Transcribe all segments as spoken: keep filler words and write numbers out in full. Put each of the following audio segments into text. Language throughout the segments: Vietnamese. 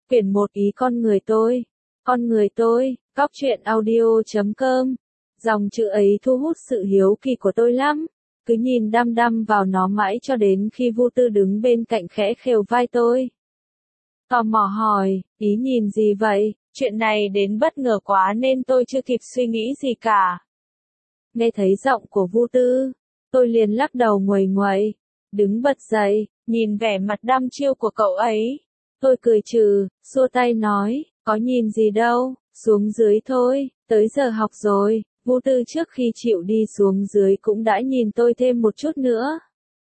Quyển một ý con người tôi. Con người tôi, Cóc truyện audio chấm com. Dòng chữ ấy thu hút sự hiếu kỳ của tôi lắm. Cứ nhìn đăm đăm vào nó mãi cho đến khi Vu Tư đứng bên cạnh khẽ khều vai tôi. Tò mò hỏi, ý nhìn gì vậy? Chuyện này đến bất ngờ quá nên tôi chưa kịp suy nghĩ gì cả. Nghe thấy giọng của Vu Tư, tôi liền lắc đầu nguầy nguậy, đứng bật dậy, nhìn vẻ mặt đăm chiêu của cậu ấy. Tôi cười trừ, xua tay nói, có nhìn gì đâu, xuống dưới thôi, tới giờ học rồi. Vu Tư trước khi chịu đi xuống dưới cũng đã nhìn tôi thêm một chút nữa.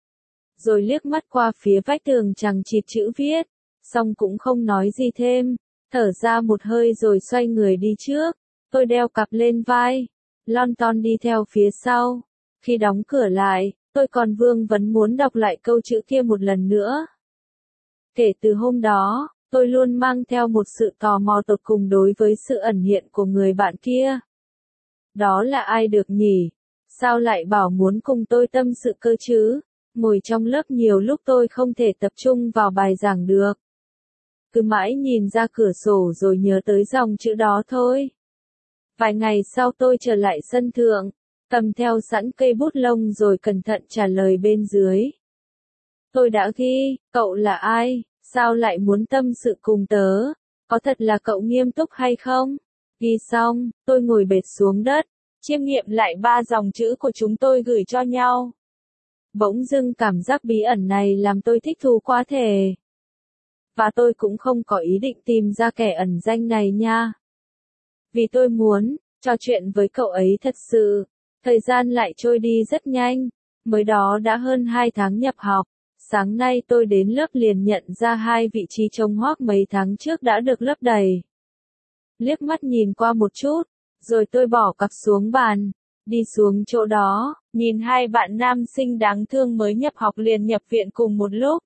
Rồi liếc mắt qua phía vách tường chằng chịt chữ viết, xong cũng không nói gì thêm, thở ra một hơi rồi xoay người đi trước. Tôi đeo cặp lên vai, lon ton đi theo phía sau. Khi đóng cửa lại, tôi còn vương vấn muốn đọc lại câu chữ kia một lần nữa. Kể từ hôm đó, tôi luôn mang theo một sự tò mò tột cùng đối với sự ẩn hiện của người bạn kia. Đó là ai được nhỉ? Sao lại bảo muốn cùng tôi tâm sự cơ chứ? Ngồi trong lớp nhiều lúc tôi không thể tập trung vào bài giảng được. Cứ mãi nhìn ra cửa sổ rồi nhớ tới dòng chữ đó thôi. Vài ngày sau tôi trở lại sân thượng, cầm theo sẵn cây bút lông rồi cẩn thận trả lời bên dưới. Tôi đã ghi, cậu là ai? Sao lại muốn tâm sự cùng tớ? Có thật là cậu nghiêm túc hay không? Ghi xong, tôi ngồi bệt xuống đất, chiêm nghiệm lại ba dòng chữ của chúng tôi gửi cho nhau. Bỗng dưng cảm giác bí ẩn này làm tôi thích thú quá thể. Và tôi cũng không có ý định tìm ra kẻ ẩn danh này nha. Vì tôi muốn trò chuyện với cậu ấy thật sự. Thời gian lại trôi đi rất nhanh, mới đó đã hơn hai tháng nhập học. Sáng nay tôi đến lớp liền nhận ra hai vị trí trống hoác mấy tháng trước đã được lấp đầy. Liếc mắt nhìn qua một chút, rồi tôi bỏ cặp xuống bàn, đi xuống chỗ đó, nhìn hai bạn nam sinh đáng thương mới nhập học liền nhập viện cùng một lúc.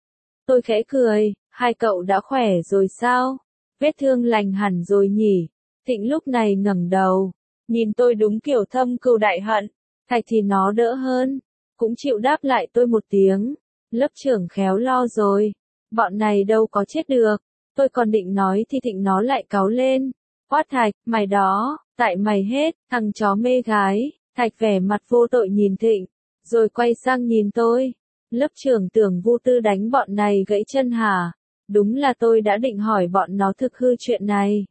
Tôi khẽ cười, hai cậu đã khỏe rồi sao? Vết thương lành hẳn rồi nhỉ? Thịnh lúc này ngẩng đầu, nhìn tôi đúng kiểu thâm cừu đại hận. Thạch thì nó đỡ hơn, cũng chịu đáp lại tôi một tiếng. Lớp trưởng khéo lo rồi, bọn này đâu có chết được. Tôi còn định nói thì Thịnh nó lại cáu lên. Quát Thạch, mày đó, tại mày hết, thằng chó mê gái. Thạch vẻ mặt vô tội nhìn Thịnh, rồi quay sang nhìn tôi. Lớp trưởng tưởng Vu Tư đánh bọn này gãy chân hả? Đúng là tôi đã định hỏi bọn nó thực hư chuyện này.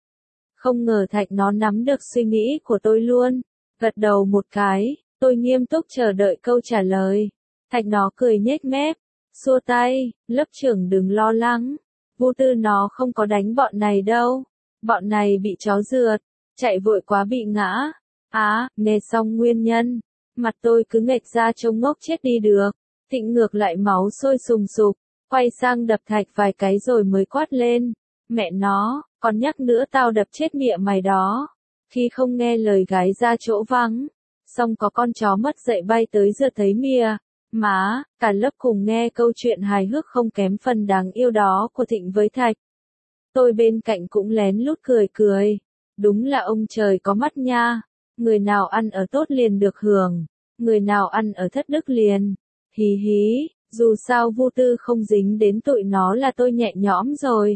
Không ngờ Thạch nó nắm được suy nghĩ của tôi luôn. Gật đầu một cái, tôi nghiêm túc chờ đợi câu trả lời. Thạch nó cười nhếch mép, xua tay, lớp trưởng đừng lo lắng. Vu Tư nó không có đánh bọn này đâu. Bọn này bị chó rượt, chạy vội quá bị ngã. Á, nghe xong nguyên nhân, mặt tôi cứ nghệch ra trông ngốc chết đi được. Thịnh ngược lại máu sôi sùng sục, quay sang đập Thạch vài cái rồi mới quát lên. Mẹ nó, còn nhắc nữa tao đập chết mẹ mày đó. Khi không nghe lời gái ra chỗ vắng, xong có con chó mất dậy bay tới rượt thấy mìa. Má, cả lớp cùng nghe câu chuyện hài hước không kém phần đáng yêu đó của Thịnh với Thạch. Tôi bên cạnh cũng lén lút cười cười. Đúng là ông trời có mắt nha. Người nào ăn ở tốt liền được hưởng. Người nào ăn ở thất đức liền. Hí hí, dù sao Vu Tư không dính đến tụi nó là tôi nhẹ nhõm rồi.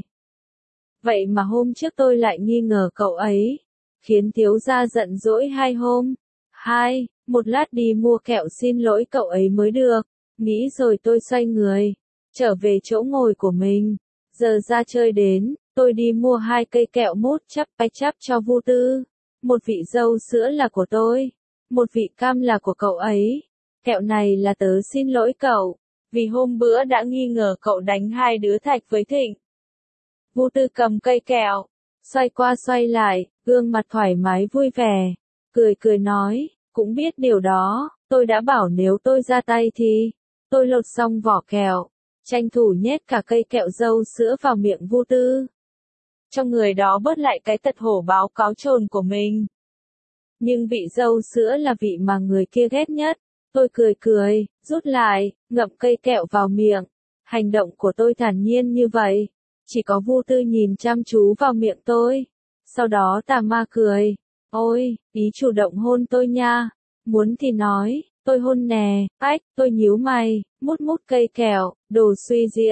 Vậy mà hôm trước tôi lại nghi ngờ cậu ấy. Khiến thiếu gia giận dỗi hai hôm. Hai, một lát đi mua kẹo xin lỗi cậu ấy mới được. Nghĩ rồi tôi xoay người, trở về chỗ ngồi của mình. Giờ ra chơi đến, tôi đi mua hai cây kẹo mút chắp bách chắp cho Vu Tư. Một vị dâu sữa là của tôi, một vị cam là của cậu ấy. Kẹo này là tớ xin lỗi cậu, vì hôm bữa đã nghi ngờ cậu đánh hai đứa Thạch với Thịnh. Vu Tư cầm cây kẹo, xoay qua xoay lại, gương mặt thoải mái vui vẻ, cười cười nói, cũng biết điều đó, tôi đã bảo nếu tôi ra tay thì, tôi lột xong vỏ kẹo, tranh thủ nhét cả cây kẹo dâu sữa vào miệng Vu Tư. Cho người đó bớt lại cái tật hổ báo cáo trồn của mình. Nhưng vị dâu sữa là vị mà người kia ghét nhất. Tôi cười cười, rút lại, ngậm cây kẹo vào miệng. Hành động của tôi thản nhiên như vậy. Chỉ có Vu Tư nhìn chăm chú vào miệng tôi. Sau đó tà ma cười. Ôi, ý chủ động hôn tôi nha. Muốn thì nói, tôi hôn nè. Ách, tôi nhíu mày, mút mút cây kẹo, đồ suy diễn.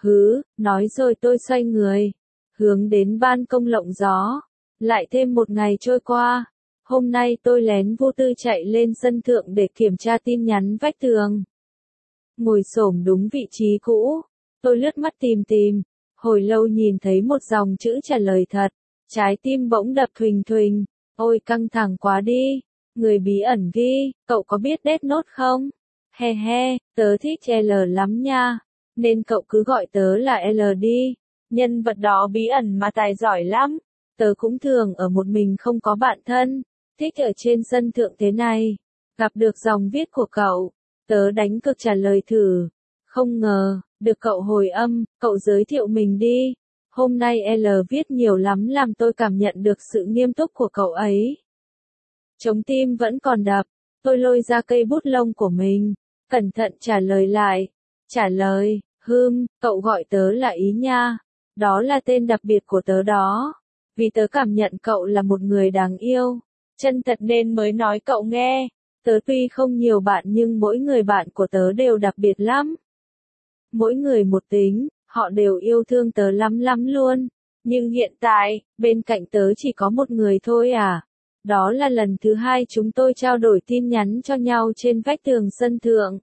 Hứ, nói rồi tôi xoay người, hướng đến ban công lộng gió. Lại thêm một ngày trôi qua, hôm nay tôi lén vô tư chạy lên sân thượng để kiểm tra tin nhắn vách tường. Ngồi xổm đúng vị trí cũ, tôi lướt mắt tìm tìm, hồi lâu nhìn thấy một dòng chữ trả lời thật, trái tim bỗng đập thình thình, ôi căng thẳng quá đi, người bí ẩn ghi, cậu có biết Death Note không? He he, tớ thích L lắm nha, nên cậu cứ gọi tớ là L đi, nhân vật đó bí ẩn mà tài giỏi lắm, tớ cũng thường ở một mình không có bạn thân, thích ở trên sân thượng thế này, gặp được dòng viết của cậu, tớ đánh cược trả lời thử, không ngờ, được cậu hồi âm, cậu giới thiệu mình đi, hôm nay L viết nhiều lắm làm tôi cảm nhận được sự nghiêm túc của cậu ấy. Trống tim vẫn còn đập, tôi lôi ra cây bút lông của mình, cẩn thận trả lời lại, trả lời, hưm, cậu gọi tớ là Ý nha, đó là tên đặc biệt của tớ đó, vì tớ cảm nhận cậu là một người đáng yêu, chân thật nên mới nói cậu nghe, tớ tuy không nhiều bạn nhưng mỗi người bạn của tớ đều đặc biệt lắm. Mỗi người một tính, họ đều yêu thương tớ lắm lắm luôn, nhưng hiện tại, bên cạnh tớ chỉ có một người thôi à. Đó là lần thứ hai chúng tôi trao đổi tin nhắn cho nhau trên vách tường sân thượng.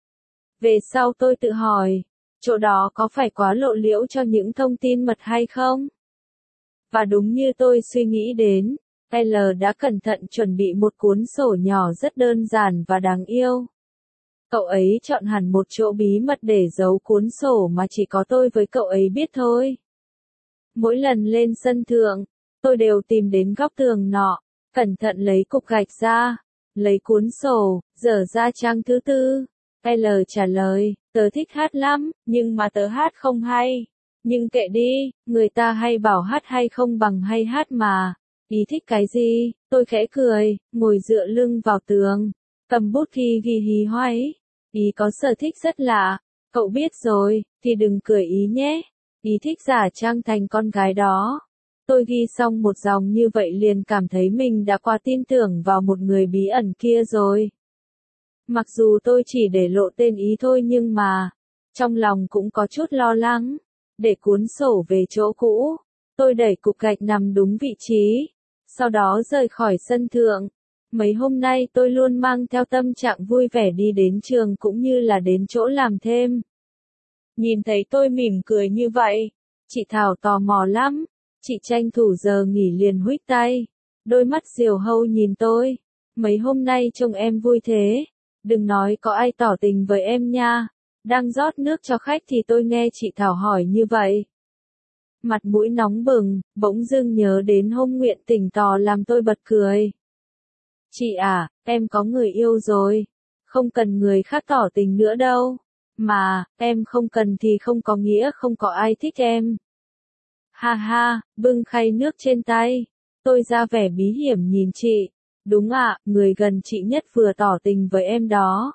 Về sau tôi tự hỏi, chỗ đó có phải quá lộ liễu cho những thông tin mật hay không? Và đúng như tôi suy nghĩ đến, L đã cẩn thận chuẩn bị một cuốn sổ nhỏ rất đơn giản và đáng yêu. Cậu ấy chọn hẳn một chỗ bí mật để giấu cuốn sổ mà chỉ có tôi với cậu ấy biết thôi. Mỗi lần lên sân thượng, tôi đều tìm đến góc tường nọ, cẩn thận lấy cục gạch ra, lấy cuốn sổ, dở ra trang thứ tư. L trả lời, tớ thích hát lắm, nhưng mà tớ hát không hay. Nhưng kệ đi, người ta hay bảo hát hay không bằng hay hát mà. Ý thích cái gì? Tôi khẽ cười, ngồi dựa lưng vào tường, cầm bút ghi ghi hí hoáy. Ý có sở thích rất lạ, cậu biết rồi, thì đừng cười Ý nhé. Ý thích giả trang thành con gái đó. Tôi ghi xong một dòng như vậy liền cảm thấy mình đã quá tin tưởng vào một người bí ẩn kia rồi. Mặc dù tôi chỉ để lộ tên Ý thôi nhưng mà, trong lòng cũng có chút lo lắng. Để cuốn sổ về chỗ cũ, tôi đẩy cục gạch nằm đúng vị trí, sau đó rời khỏi sân thượng. Mấy hôm nay tôi luôn mang theo tâm trạng vui vẻ đi đến trường cũng như là đến chỗ làm thêm. Nhìn thấy tôi mỉm cười như vậy, chị Thảo tò mò lắm, chị tranh thủ giờ nghỉ liền huých tay, đôi mắt diều hâu nhìn tôi, mấy hôm nay trông em vui thế, đừng nói có ai tỏ tình với em nha. Đang rót nước cho khách thì tôi nghe chị Thảo hỏi như vậy. Mặt mũi nóng bừng, bỗng dưng nhớ đến hôm Nguyện Tình tỏ làm tôi bật cười. Chị à, em có người yêu rồi, không cần người khác tỏ tình nữa đâu. Mà, em không cần thì không có nghĩa không có ai thích em. Ha ha, bưng khay nước trên tay, tôi ra vẻ bí hiểm nhìn chị. Đúng ạ, người gần chị nhất vừa tỏ tình với em đó.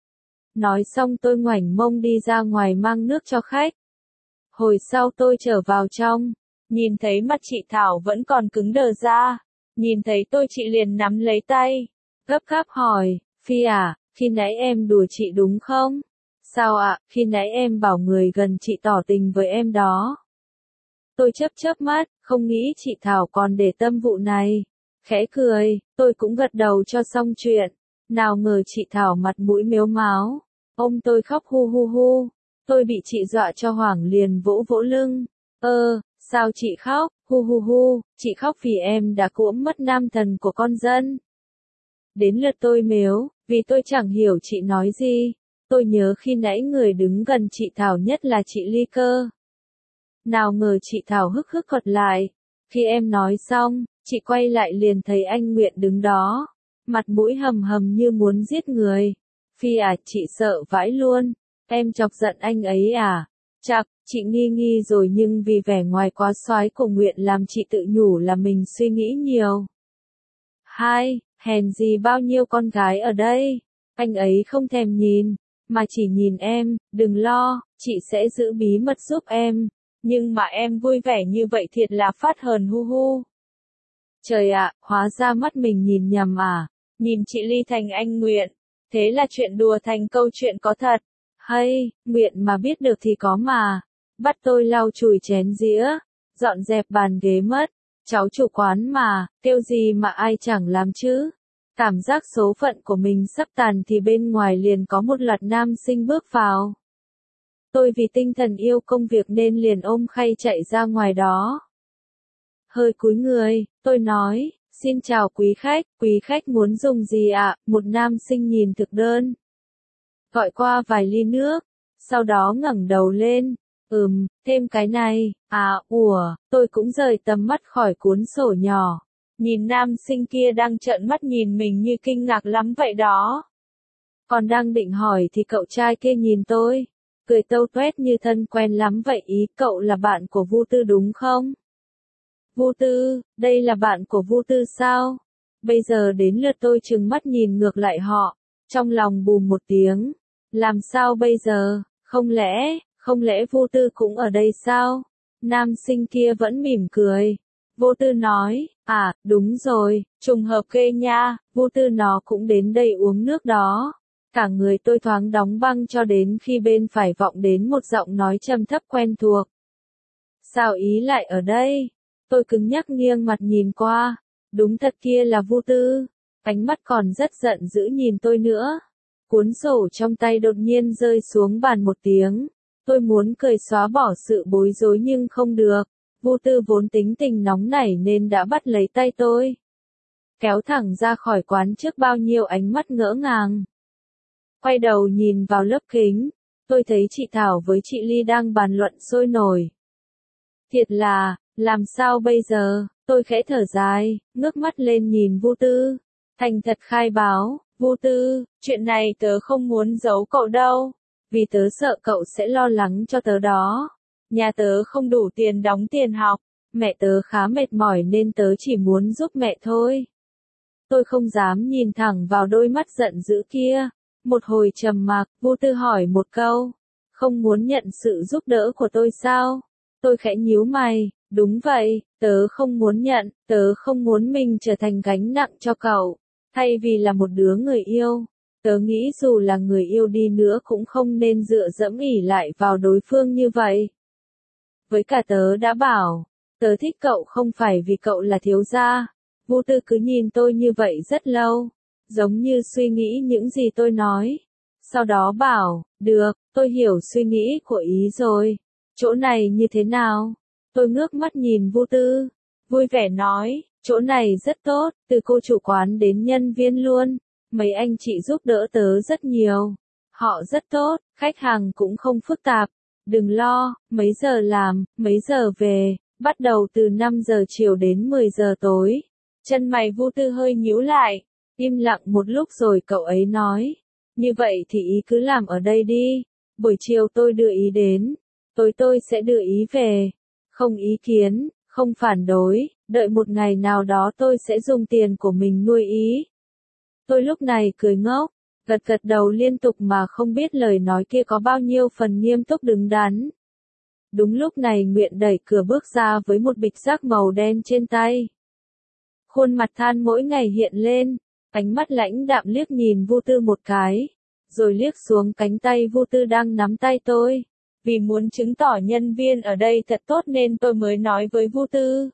Nói xong tôi ngoảnh mông đi ra ngoài mang nước cho khách. Hồi sau tôi trở vào trong, nhìn thấy mặt chị Thảo vẫn còn cứng đờ ra. Nhìn thấy tôi chị liền nắm lấy tay, gấp gáp hỏi, Phi à, khi nãy em đùa chị đúng không? Sao ạ, à, khi nãy em bảo người gần chị tỏ tình với em đó. Tôi chớp chớp mắt, không nghĩ chị Thảo còn để tâm vụ này. Khẽ cười, tôi cũng gật đầu cho xong chuyện. Nào ngờ chị Thảo mặt mũi mếu máo, ôm tôi khóc hu hu hu. Tôi bị chị dọa cho hoảng liền vỗ vỗ lưng. Ơ, sao chị khóc, hu hu hu, chị khóc vì em đã cuỗm mất nam thần của con dân. Đến lượt tôi mếu, vì tôi chẳng hiểu chị nói gì. Tôi nhớ khi nãy người đứng gần chị Thảo nhất là chị Ly Cơ. Nào ngờ chị Thảo hức hức thuật lại. Khi em nói xong, chị quay lại liền thấy anh Nguyện đứng đó. Mặt mũi hầm hầm như muốn giết người. Phi à, chị sợ vãi luôn. Em chọc giận anh ấy à? Chắc, chị nghi nghi rồi nhưng vì vẻ ngoài quá soái của Nguyện làm chị tự nhủ là mình suy nghĩ nhiều. Hai, hèn gì bao nhiêu con gái ở đây. Anh ấy không thèm nhìn, mà chỉ nhìn em, đừng lo, chị sẽ giữ bí mật giúp em. Nhưng mà em vui vẻ như vậy thiệt là phát hờn hu hu. Trời ạ, hóa ra mắt mình nhìn nhầm à. Nhìn chị Ly thành anh Nguyện. Thế là chuyện đùa thành câu chuyện có thật. Hay, Nguyện mà biết được thì có mà. bắt tôi lau chùi chén dĩa, dọn dẹp bàn ghế mất. Cháu chủ quán mà, kêu gì mà ai chẳng làm chứ. Cảm giác số phận của mình sắp tàn thì bên ngoài liền có một loạt nam sinh bước vào. Tôi vì tinh thần yêu công việc nên liền ôm khay chạy ra ngoài đó. Hơi cúi người, tôi nói, xin chào quý khách, quý khách muốn dùng gì ạ? Một nam sinh nhìn thực đơn. Gọi qua vài ly nước, sau đó ngẩng đầu lên, ừm, thêm cái này, à, ủa, tôi cũng rời tầm mắt khỏi cuốn sổ nhỏ. Nhìn nam sinh kia đang trợn mắt nhìn mình như kinh ngạc lắm vậy đó. Còn đang định hỏi thì cậu trai kia nhìn tôi, cười tâu tuét như thân quen lắm vậy. Ý cậu là bạn của Vu Tư đúng không? Vu Tư, đây là bạn của Vu Tư sao? Bây giờ đến lượt tôi trừng mắt nhìn ngược lại họ, trong lòng bùm một tiếng. Làm sao bây giờ, không lẽ, không lẽ Vu Tư cũng ở đây sao? Nam sinh kia vẫn mỉm cười. Vô Tư nói, à, đúng rồi, trùng hợp ghê nha, Vu Tư nó cũng đến đây uống nước đó. Cả người tôi thoáng đóng băng cho đến khi bên phải vọng đến một giọng nói trầm thấp quen thuộc. Sao ý lại ở đây? Tôi cứng nhắc nghiêng mặt nhìn qua. Đúng thật kia là Vu Tư. Ánh mắt còn rất giận dữ nhìn tôi nữa. Cuốn sổ trong tay đột nhiên rơi xuống bàn một tiếng. Tôi muốn cười xóa bỏ sự bối rối nhưng không được. Vu Tư vốn tính tình nóng nảy nên đã bắt lấy tay tôi. Kéo thẳng ra khỏi quán trước bao nhiêu ánh mắt ngỡ ngàng. Quay đầu nhìn vào lớp kính, tôi thấy chị Thảo với chị Ly đang bàn luận sôi nổi. Thiệt là, làm sao bây giờ, tôi khẽ thở dài, ngước mắt lên nhìn Vu Tư. Thành thật khai báo, Vu Tư, chuyện này tớ không muốn giấu cậu đâu, vì tớ sợ cậu sẽ lo lắng cho tớ đó. Nhà tớ không đủ tiền đóng tiền học, mẹ tớ khá mệt mỏi nên tớ chỉ muốn giúp mẹ thôi. Tôi không dám nhìn thẳng vào đôi mắt giận dữ kia. Một hồi trầm mặc, Vu Tư hỏi một câu, không muốn nhận sự giúp đỡ của tôi sao? Tôi khẽ nhíu mày, đúng vậy, tớ không muốn nhận, tớ không muốn mình trở thành gánh nặng cho cậu. Thay vì là một đứa người yêu, tớ nghĩ dù là người yêu đi nữa cũng không nên dựa dẫm ỉ lại vào đối phương như vậy. Với cả tớ đã bảo, tớ thích cậu không phải vì cậu là thiếu gia. Vu Tư cứ nhìn tôi như vậy rất lâu, giống như suy nghĩ những gì tôi nói. Sau đó bảo, được, tôi hiểu suy nghĩ của ý rồi. Chỗ này như thế nào? Tôi ngước mắt nhìn Vu Tư, vui vẻ nói, chỗ này rất tốt, từ cô chủ quán đến nhân viên luôn. Mấy anh chị giúp đỡ tớ rất nhiều. Họ rất tốt, khách hàng cũng không phức tạp. Đừng lo, mấy giờ làm, mấy giờ về, bắt đầu từ năm giờ chiều đến mười giờ tối. Chân mày Vu Tư hơi nhíu lại, im lặng một lúc rồi cậu ấy nói, như vậy thì ý cứ làm ở đây đi, buổi chiều tôi đưa ý đến, tối tôi sẽ đưa ý về, không ý kiến, không phản đối, đợi một ngày nào đó tôi sẽ dùng tiền của mình nuôi ý. Tôi lúc này cười ngốc, gật gật đầu liên tục mà không biết lời nói kia có bao nhiêu phần nghiêm túc đứng đắn. Đúng lúc này Nguyện đẩy cửa bước ra với một bịch rác màu đen trên tay. Khuôn mặt than mỗi ngày hiện lên, ánh mắt lãnh đạm liếc nhìn Vu Tư một cái, rồi liếc xuống cánh tay Vu Tư đang nắm tay tôi. Vì muốn chứng tỏ nhân viên ở đây thật tốt nên tôi mới nói với Vu Tư.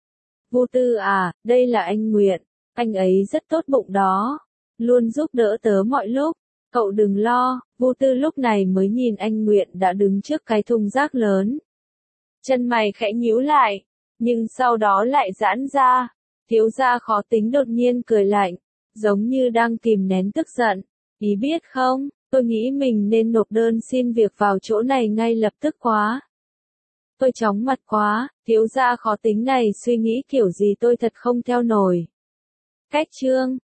Vu Tư à, đây là anh Nguyện, anh ấy rất tốt bụng đó, luôn giúp đỡ tớ mọi lúc, cậu đừng lo. Vu Tư lúc này mới nhìn anh Nguyện đã đứng trước cái thùng rác lớn. Chân mày khẽ nhíu lại, nhưng sau đó lại giãn ra. Thiếu gia khó tính đột nhiên cười lạnh, giống như đang kìm nén tức giận. Ý biết không, tôi nghĩ mình nên nộp đơn xin việc vào chỗ này ngay lập tức quá. Tôi chóng mặt quá, thiếu gia khó tính này suy nghĩ kiểu gì tôi thật không theo nổi. Cách chương